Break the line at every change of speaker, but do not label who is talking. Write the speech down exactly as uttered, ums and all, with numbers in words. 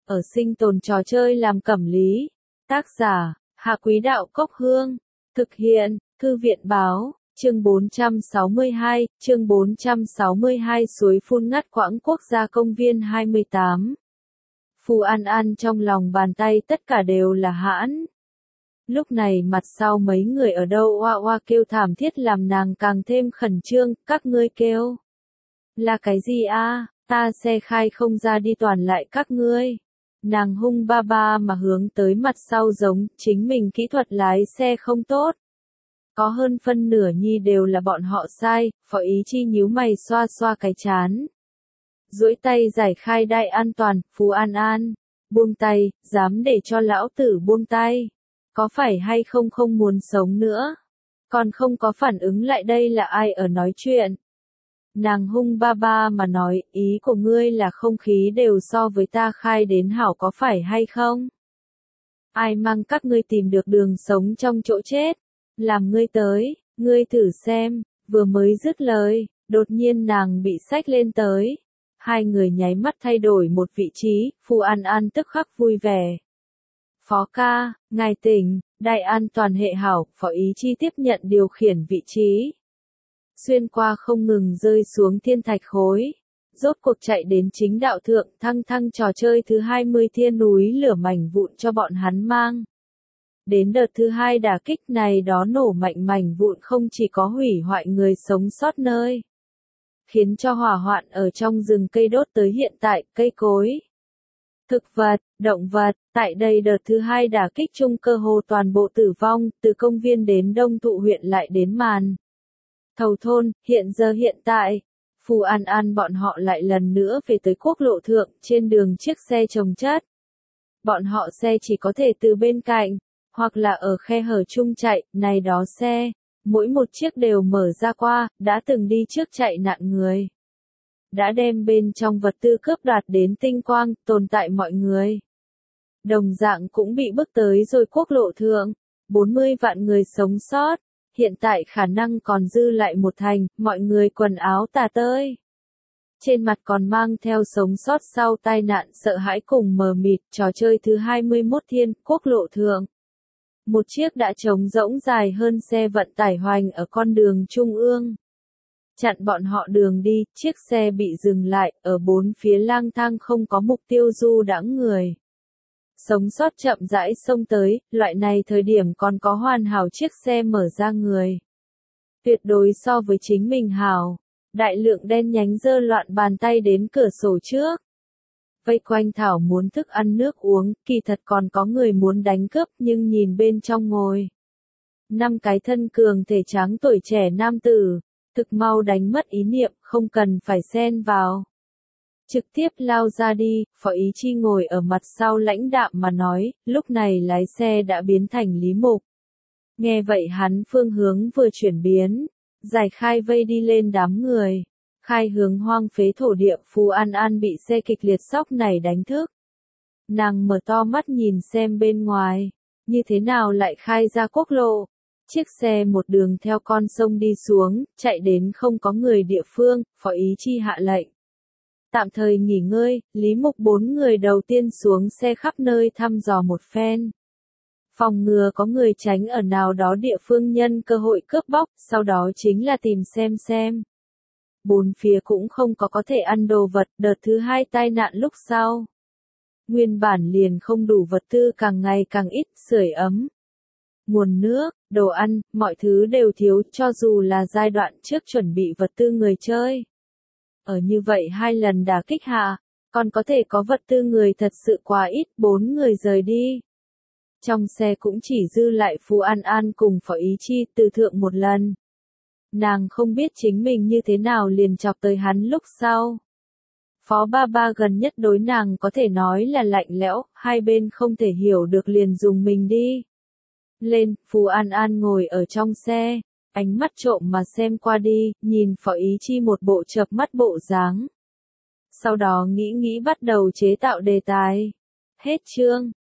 ở sinh tồn trò chơi làm cẩm lý. Tác giả, Hạ Quý Đạo Cốc Hương. Thực hiện, Thư viện Báo, chương bốn trăm sáu mươi hai, chương bốn trăm sáu mươi hai suối phun ngắt quãng quốc gia công viên hai mươi tám. Phù An An trong lòng bàn tay tất cả đều là hãn. Lúc này mặt sau mấy người ở đâu oa oa kêu thảm thiết làm nàng càng thêm khẩn trương, các ngươi kêu. Là cái gì a? Ta xe khai không ra đi toàn lại các ngươi. Nàng hung ba ba mà hướng tới mặt sau giống chính mình kỹ thuật lái xe không tốt. Có hơn phân nửa nhi đều là bọn họ sai, Phó Ý Chi nhíu mày xoa xoa cái chán. Duỗi tay giải khai đai an toàn, Phù An An. Buông tay, dám để cho lão tử buông tay. Có phải hay không không muốn sống nữa? Còn không có phản ứng lại đây là ai ở nói chuyện? Nàng hung ba ba mà nói, ý của ngươi là không khí đều so với ta khai đến hảo có phải hay không? Ai mang các ngươi tìm được đường sống trong chỗ chết? Làm ngươi tới, ngươi thử xem, vừa mới dứt lời, đột nhiên nàng bị xách lên tới. Hai người nháy mắt thay đổi một vị trí, Phù An An tức khắc vui vẻ. Phó ca, ngài tỉnh, đai an toàn hệ hảo, Phó Ý Chi tiếp nhận điều khiển vị trí. Xuyên qua không ngừng rơi xuống thiên thạch khối. Rốt cuộc chạy đến chính đạo thượng thăng thăng trò chơi thứ hai mươi thiên núi lửa mảnh vụn cho bọn hắn mang. Đến đợt thứ hai đả kích này đó nổ mạnh mảnh vụn không chỉ có hủy hoại người sống sót nơi. Khiến cho hỏa hoạn ở trong rừng cây đốt tới hiện tại cây cối. Thực vật, động vật, tại đây đợt thứ hai đả kích chung cơ hồ toàn bộ tử vong, từ công viên đến Đông Thụ huyện lại đến màn. Thầu thôn, hiện giờ hiện tại, Phù An An bọn họ lại lần nữa về tới quốc lộ thượng, trên đường chiếc xe chồng chất. Bọn họ xe chỉ có thể từ bên cạnh, hoặc là ở khe hở chung chạy, này đó xe, mỗi một chiếc đều mở ra qua, đã từng đi trước chạy nạn người. Đã đem bên trong vật tư cướp đoạt đến tinh quang, tồn tại mọi người. Đồng dạng cũng bị bức tới rồi quốc lộ thượng, bốn mươi vạn người sống sót. Hiện tại khả năng còn dư lại một thành, mọi người quần áo tả tơi. Trên mặt còn mang theo sống sót sau tai nạn sợ hãi cùng mờ mịt, trò chơi thứ hai mươi mốt thiên, quốc lộ thượng. Một chiếc đã trống rỗng dài hơn xe vận tải hoành ở con đường trung ương. Chặn bọn họ đường đi, chiếc xe bị dừng lại, ở bốn phía lang thang không có mục tiêu du đãng người. Sống sót chậm rãi xông tới, loại này thời điểm còn có hoàn hảo chiếc xe mở ra người. Tuyệt đối so với chính mình hảo. Đại lượng đen nhánh dơ loạn bàn tay đến cửa sổ trước. Vây quanh thảo muốn thức ăn nước uống, kỳ thật còn có người muốn đánh cướp nhưng nhìn bên trong ngồi. Năm cái thân cường thể tráng tuổi trẻ nam tử, thực mau đánh mất ý niệm, không cần phải xen vào. Trực tiếp lao ra đi, Phó Ý Chi ngồi ở mặt sau lãnh đạm mà nói, lúc này lái xe đã biến thành Lý Mục. Nghe vậy hắn phương hướng vừa chuyển biến, giải khai vây đi lên đám người. Khai hướng hoang phế thổ địa, Phù An An bị xe kịch liệt sóc này đánh thức. Nàng mở to mắt nhìn xem bên ngoài, như thế nào lại khai ra quốc lộ. Chiếc xe một đường theo con sông đi xuống, chạy đến không có người địa phương, Phó Ý Chi hạ lệnh. Tạm thời nghỉ ngơi, Lý Mục bốn người đầu tiên xuống xe khắp nơi thăm dò một phen. Phòng ngừa có người tránh ở nào đó địa phương nhân cơ hội cướp bóc, sau đó chính là tìm xem xem. Bốn phía cũng không có có thể ăn đồ vật, đợt thứ hai tai nạn lúc sau. Nguyên bản liền không đủ vật tư càng ngày càng ít, sưởi ấm. Nguồn nước, đồ ăn, mọi thứ đều thiếu, cho dù là giai đoạn trước chuẩn bị vật tư người chơi. Ở như vậy hai lần đả kích hạ, còn có thể có vật tư người thật sự quá ít, bốn người rời đi. Trong xe cũng chỉ dư lại Phù An An cùng Phó Ý Chi từ thượng một lần. Nàng không biết chính mình như thế nào liền chọc tới hắn lúc sau. Phó ba ba gần nhất đối nàng có thể nói là lạnh lẽo, hai bên không thể hiểu được liền dùng mình đi. Lên, Phù An An ngồi ở trong xe, ánh mắt trộm mà xem qua đi, nhìn Phó Ý Chi một bộ chợp mắt bộ dáng. Sau đó nghĩ nghĩ bắt đầu chế tạo đề tài. Hết chương.